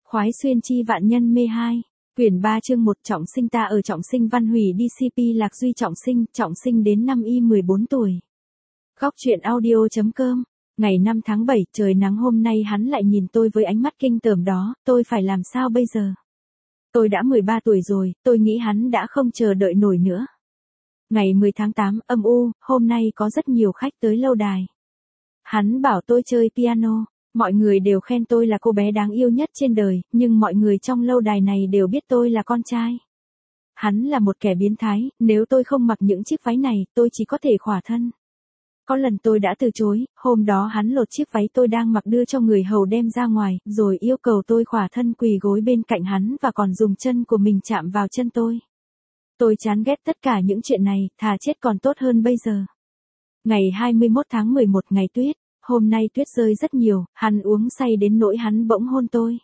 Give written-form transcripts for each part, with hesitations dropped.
Khoái xuyên chi vạn nhân mê 2. Quyển 3 chương 1 Trọng sinh ta ở Trọng sinh Văn Hủy DCP Lạc Duy Trọng sinh đến năm y 14 tuổi. Góc truyện audio.com. Ngày 5 tháng 7 trời nắng hôm nay hắn lại nhìn tôi với ánh mắt kinh tởm đó, tôi phải làm sao bây giờ? Tôi đã 13 tuổi rồi, tôi nghĩ hắn đã không chờ đợi nổi nữa. Ngày 10 tháng 8 âm u, hôm nay có rất nhiều khách tới lâu đài. Hắn bảo tôi chơi piano. Mọi người đều khen tôi là cô bé đáng yêu nhất trên đời, nhưng mọi người trong lâu đài này đều biết tôi là con trai. Hắn là một kẻ biến thái, nếu tôi không mặc những chiếc váy này, tôi chỉ có thể khỏa thân. Có lần tôi đã từ chối, hôm đó hắn lột chiếc váy tôi đang mặc đưa cho người hầu đem ra ngoài, rồi yêu cầu tôi khỏa thân quỳ gối bên cạnh hắn và còn dùng chân của mình chạm vào chân tôi. Tôi chán ghét tất cả những chuyện này, thà chết còn tốt hơn bây giờ. Ngày 21 tháng 11 ngày tuyết. Hôm nay tuyết rơi rất nhiều, hắn uống say đến nỗi hắn bỗng hôn tôi.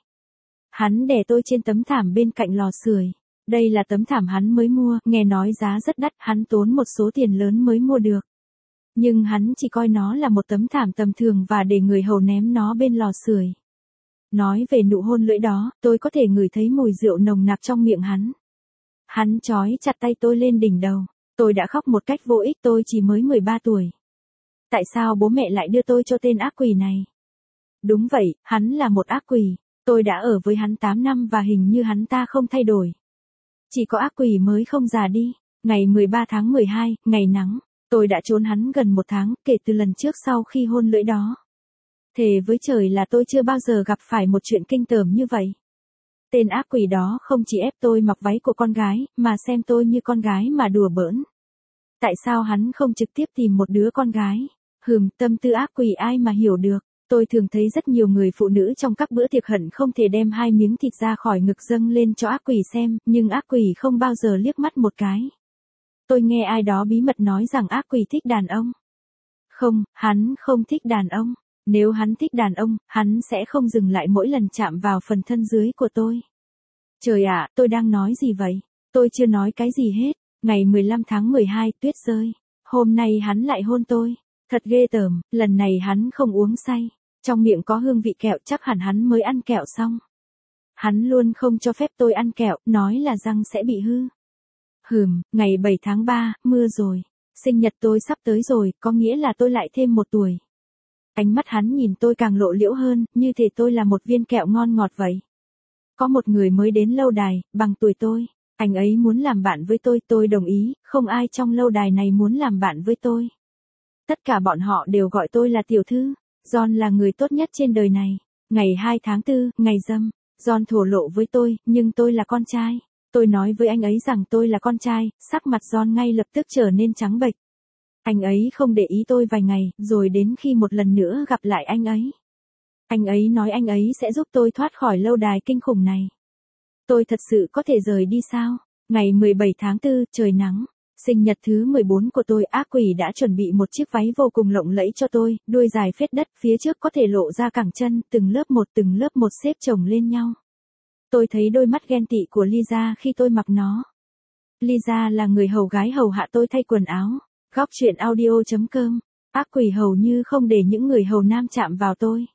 Hắn đè tôi trên tấm thảm bên cạnh lò sưởi. Đây là tấm thảm hắn mới mua, nghe nói giá rất đắt, hắn tốn một số tiền lớn mới mua được. Nhưng hắn chỉ coi nó là một tấm thảm tầm thường và để người hầu ném nó bên lò sưởi. Nói về nụ hôn lưỡi đó, tôi có thể ngửi thấy mùi rượu nồng nặc trong miệng hắn. Hắn trói chặt tay tôi lên đỉnh đầu. Tôi đã khóc một cách vô ích, tôi chỉ mới 13 tuổi. Tại sao bố mẹ lại đưa tôi cho tên ác quỷ này? Đúng vậy, hắn là một ác quỷ. Tôi đã ở với hắn 8 năm và hình như hắn ta không thay đổi. Chỉ có ác quỷ mới không già đi. Ngày 13 tháng 12, ngày nắng, tôi đã trốn hắn gần 1 tháng kể từ lần trước sau khi hôn lưỡi đó. Thề với trời là tôi chưa bao giờ gặp phải một chuyện kinh tởm như vậy. Tên ác quỷ đó không chỉ ép tôi mặc váy của con gái, mà xem tôi như con gái mà đùa bỡn. Tại sao hắn không trực tiếp tìm một đứa con gái? Tâm tư ác quỷ ai mà hiểu được. Tôi thường thấy rất nhiều người phụ nữ trong các bữa tiệc hận không thể đem 2 miếng thịt ra khỏi ngực dâng lên cho ác quỷ xem, nhưng ác quỷ không bao giờ liếc mắt một cái. Tôi nghe ai đó bí mật nói rằng ác quỷ thích đàn ông. Không, hắn không thích đàn ông. Nếu hắn thích đàn ông, hắn sẽ không dừng lại mỗi lần chạm vào phần thân dưới của tôi. Trời ạ, tôi đang nói gì vậy? Tôi chưa nói cái gì hết. Ngày 15 tháng 12 tuyết rơi. Hôm nay hắn lại hôn tôi. Thật ghê tởm, lần này hắn không uống say. Trong miệng có hương vị kẹo, chắc hẳn hắn mới ăn kẹo xong. Hắn luôn không cho phép tôi ăn kẹo, nói là răng sẽ bị hư. Ngày 7 tháng 3, mưa rồi. Sinh nhật tôi sắp tới rồi, có nghĩa là tôi lại thêm 1 tuổi. Ánh mắt hắn nhìn tôi càng lộ liễu hơn, như thể tôi là một viên kẹo ngon ngọt vậy. Có một người mới đến lâu đài, bằng tuổi tôi. Anh ấy muốn làm bạn với tôi đồng ý, không ai trong lâu đài này muốn làm bạn với tôi. Tất cả bọn họ đều gọi tôi là tiểu thư. John là người tốt nhất trên đời này. Ngày 2 tháng 4, ngày rằm, John thổ lộ với tôi, nhưng tôi là con trai. Tôi nói với anh ấy rằng tôi là con trai, sắc mặt John ngay lập tức trở nên trắng bệch. Anh ấy không để ý tôi vài ngày, rồi đến khi một lần nữa gặp lại anh ấy. Anh ấy nói anh ấy sẽ giúp tôi thoát khỏi lâu đài kinh khủng này. Tôi thật sự có thể rời đi sao? Ngày 17 tháng 4, trời nắng. Sinh nhật thứ 14 của tôi, ác quỷ đã chuẩn bị một chiếc váy vô cùng lộng lẫy cho tôi, đuôi dài phết đất, phía trước có thể lộ ra cẳng chân, từng lớp một xếp chồng lên nhau. Tôi thấy đôi mắt ghen tị của Lisa khi tôi mặc nó. Lisa là người hầu gái hầu hạ tôi thay quần áo. Góc truyện audio.com. Ác quỷ hầu như không để những người hầu nam chạm vào tôi.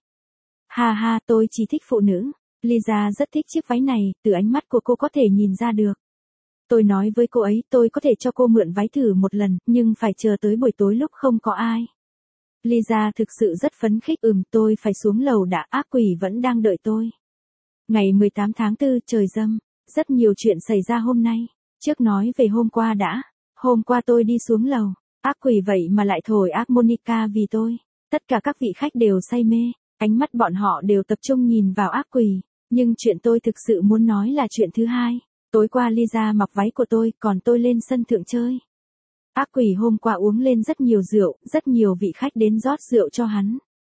Ha ha, tôi chỉ thích phụ nữ. Lisa rất thích chiếc váy này, từ ánh mắt của cô có thể nhìn ra được. Tôi nói với cô ấy tôi có thể cho cô mượn váy thử một lần, nhưng phải chờ tới buổi tối lúc không có ai. Lisa thực sự rất phấn khích. Tôi phải xuống lầu đã, ác quỷ vẫn đang đợi tôi. Ngày 18 tháng 4, trời râm. Rất nhiều chuyện xảy ra hôm nay. Trước nói về hôm qua đã. Hôm qua tôi đi xuống lầu. Ác quỷ vậy mà lại thổi harmonica vì tôi. Tất cả các vị khách đều say mê. Ánh mắt bọn họ đều tập trung nhìn vào ác quỷ. Nhưng chuyện tôi thực sự muốn nói là chuyện thứ hai. Tối qua Lisa mặc váy của tôi, còn tôi lên sân thượng chơi. Ác quỷ hôm qua uống lên rất nhiều rượu, rất nhiều vị khách đến rót rượu cho hắn.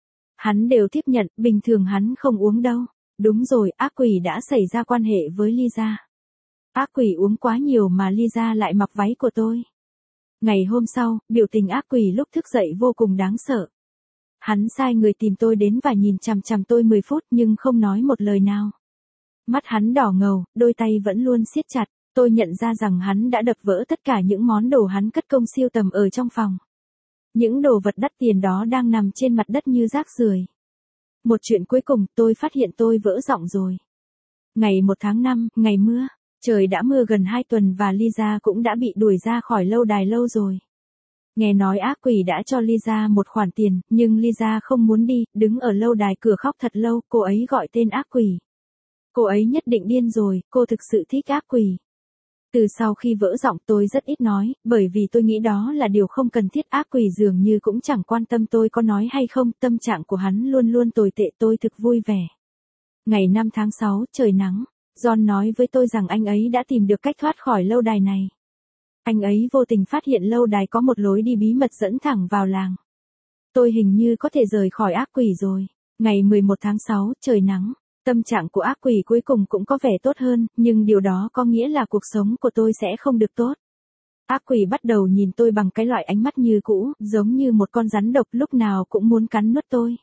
Hắn đều tiếp nhận, bình thường hắn không uống đâu. Đúng rồi, ác quỷ đã xảy ra quan hệ với Lisa. Ác quỷ uống quá nhiều mà Lisa lại mặc váy của tôi. Ngày hôm sau, biểu tình ác quỷ lúc thức dậy vô cùng đáng sợ. Hắn sai người tìm tôi đến và nhìn chằm chằm tôi 10 phút nhưng không nói một lời nào. Mắt hắn đỏ ngầu, đôi tay vẫn luôn siết chặt. Tôi nhận ra rằng hắn đã đập vỡ tất cả những món đồ hắn cất công siêu tầm ở trong phòng. Những đồ vật đắt tiền đó đang nằm trên mặt đất như rác rưởi. Một chuyện cuối cùng, tôi phát hiện tôi vỡ giọng rồi. Ngày 1 tháng 5, ngày mưa. Trời đã mưa gần 2 tuần và Lisa cũng đã bị đuổi ra khỏi lâu đài lâu rồi. Nghe nói ác quỷ đã cho Lisa một khoản tiền, nhưng Lisa không muốn đi, đứng ở lâu đài cửa khóc thật lâu, cô ấy gọi tên ác quỷ. Cô ấy nhất định điên rồi, cô thực sự thích ác quỷ. Từ sau khi vỡ giọng tôi rất ít nói, bởi vì tôi nghĩ đó là điều không cần thiết. Ác quỷ dường như cũng chẳng quan tâm tôi có nói hay không, tâm trạng của hắn luôn luôn tồi tệ, tôi thực vui vẻ. Ngày 5 tháng 6, trời nắng. John nói với tôi rằng anh ấy đã tìm được cách thoát khỏi lâu đài này. Anh ấy vô tình phát hiện lâu đài có một lối đi bí mật dẫn thẳng vào làng. Tôi hình như có thể rời khỏi ác quỷ rồi. Ngày 11 tháng 6, trời nắng. Tâm trạng của ác quỷ cuối cùng cũng có vẻ tốt hơn, nhưng điều đó có nghĩa là cuộc sống của tôi sẽ không được tốt. Ác quỷ bắt đầu nhìn tôi bằng cái loại ánh mắt như cũ, giống như một con rắn độc lúc nào cũng muốn cắn nuốt tôi.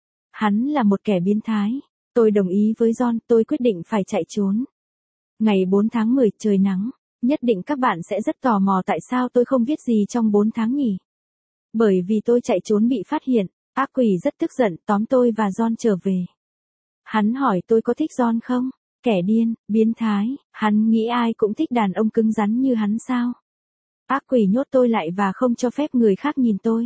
Hắn là một kẻ biến thái. Tôi đồng ý với John, tôi quyết định phải chạy trốn. Ngày 4 tháng 10, trời nắng. Nhất định các bạn sẽ rất tò mò tại sao tôi không viết gì trong 4 tháng nhỉ? Bởi vì tôi chạy trốn bị phát hiện, ác quỷ rất tức giận tóm tôi và John trở về. Hắn hỏi tôi có thích John không? Kẻ điên, biến thái, hắn nghĩ ai cũng thích đàn ông cứng rắn như hắn sao? Ác quỷ nhốt tôi lại và không cho phép người khác nhìn tôi.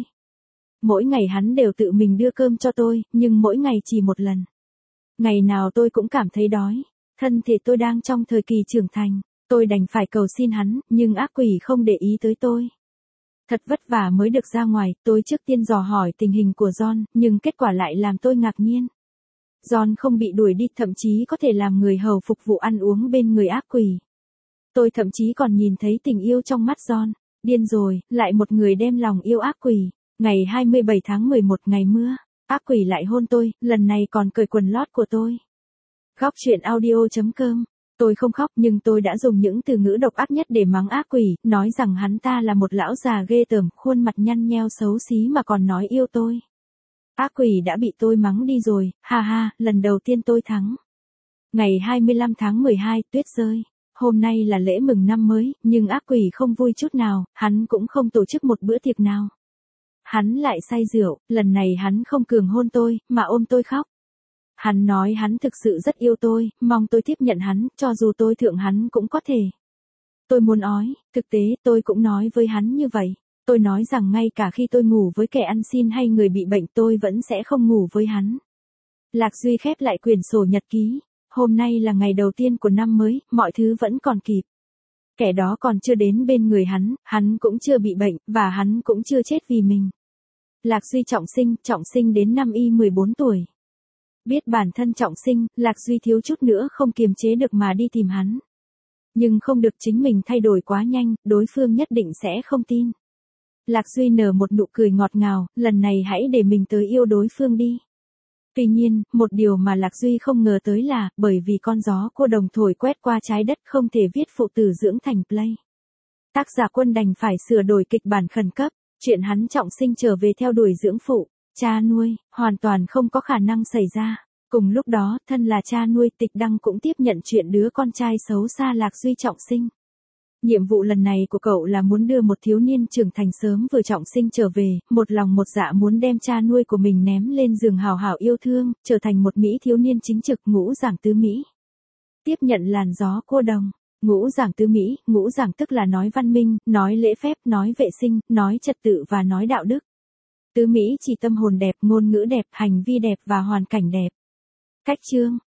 Mỗi ngày hắn đều tự mình đưa cơm cho tôi, nhưng mỗi ngày chỉ một lần. Ngày nào tôi cũng cảm thấy đói. Thân thể tôi đang trong thời kỳ trưởng thành. Tôi đành phải cầu xin hắn, nhưng ác quỷ không để ý tới tôi. Thật vất vả mới được ra ngoài, tôi trước tiên dò hỏi tình hình của John, nhưng kết quả lại làm tôi ngạc nhiên. John không bị đuổi đi, thậm chí có thể làm người hầu phục vụ ăn uống bên người ác quỷ. Tôi thậm chí còn nhìn thấy tình yêu trong mắt John. Điên rồi, lại một người đem lòng yêu ác quỷ. Ngày 27 tháng 11, ngày mưa. Ác quỷ lại hôn tôi, lần này còn cởi quần lót của tôi. Góc truyện audio.com. Tôi không khóc nhưng tôi đã dùng những từ ngữ độc ác nhất để mắng ác quỷ, nói rằng hắn ta là một lão già ghê tởm, khuôn mặt nhăn nheo xấu xí mà còn nói yêu tôi. Ác quỷ đã bị tôi mắng đi rồi, ha ha, lần đầu tiên tôi thắng. Ngày 25 tháng 12, tuyết rơi. Hôm nay là lễ mừng năm mới, nhưng ác quỷ không vui chút nào, hắn cũng không tổ chức một bữa tiệc nào. Hắn lại say rượu, lần này hắn không cường hôn tôi, mà ôm tôi khóc. Hắn nói hắn thực sự rất yêu tôi, mong tôi tiếp nhận hắn, cho dù tôi thượng hắn cũng có thể. Tôi muốn ói, thực tế tôi cũng nói với hắn như vậy. Tôi nói rằng ngay cả khi tôi ngủ với kẻ ăn xin hay người bị bệnh tôi vẫn sẽ không ngủ với hắn. Lạc Duy khép lại quyển sổ nhật ký. Hôm nay là ngày đầu tiên của năm mới, mọi thứ vẫn còn kịp. Kẻ đó còn chưa đến bên người hắn cũng chưa bị bệnh, và hắn cũng chưa chết vì mình. Lạc Duy trọng sinh đến năm y 14 tuổi. Biết bản thân trọng sinh, Lạc Duy thiếu chút nữa không kiềm chế được mà đi tìm hắn. Nhưng không được, chính mình thay đổi quá nhanh, đối phương nhất định sẽ không tin. Lạc Duy nở một nụ cười ngọt ngào, lần này hãy để mình tới yêu đối phương đi. Tuy nhiên, một điều mà Lạc Duy không ngờ tới là, bởi vì con gió cô đồng thổi quét qua trái đất không thể viết phụ tử dưỡng thành play. Tác giả Quân đành phải sửa đổi kịch bản khẩn cấp, chuyện hắn trọng sinh trở về theo đuổi dưỡng phụ, cha nuôi, hoàn toàn không có khả năng xảy ra. Cùng lúc đó, thân là cha nuôi, Tịch Đăng cũng tiếp nhận chuyện đứa con trai xấu xa Lạc Duy trọng sinh. Nhiệm vụ lần này của cậu là muốn đưa một thiếu niên trưởng thành sớm vừa trọng sinh trở về, một lòng một dạ muốn đem cha nuôi của mình ném lên giường hào hào yêu thương, trở thành một Mỹ thiếu niên chính trực ngũ giảng tứ Mỹ. Tiếp nhận làn gió cô đồng. Ngũ giảng tứ Mỹ, ngũ giảng tức là nói văn minh, nói lễ phép, nói vệ sinh, nói trật tự và nói đạo đức. Tứ Mỹ chỉ tâm hồn đẹp, ngôn ngữ đẹp, hành vi đẹp và hoàn cảnh đẹp. Cách chương.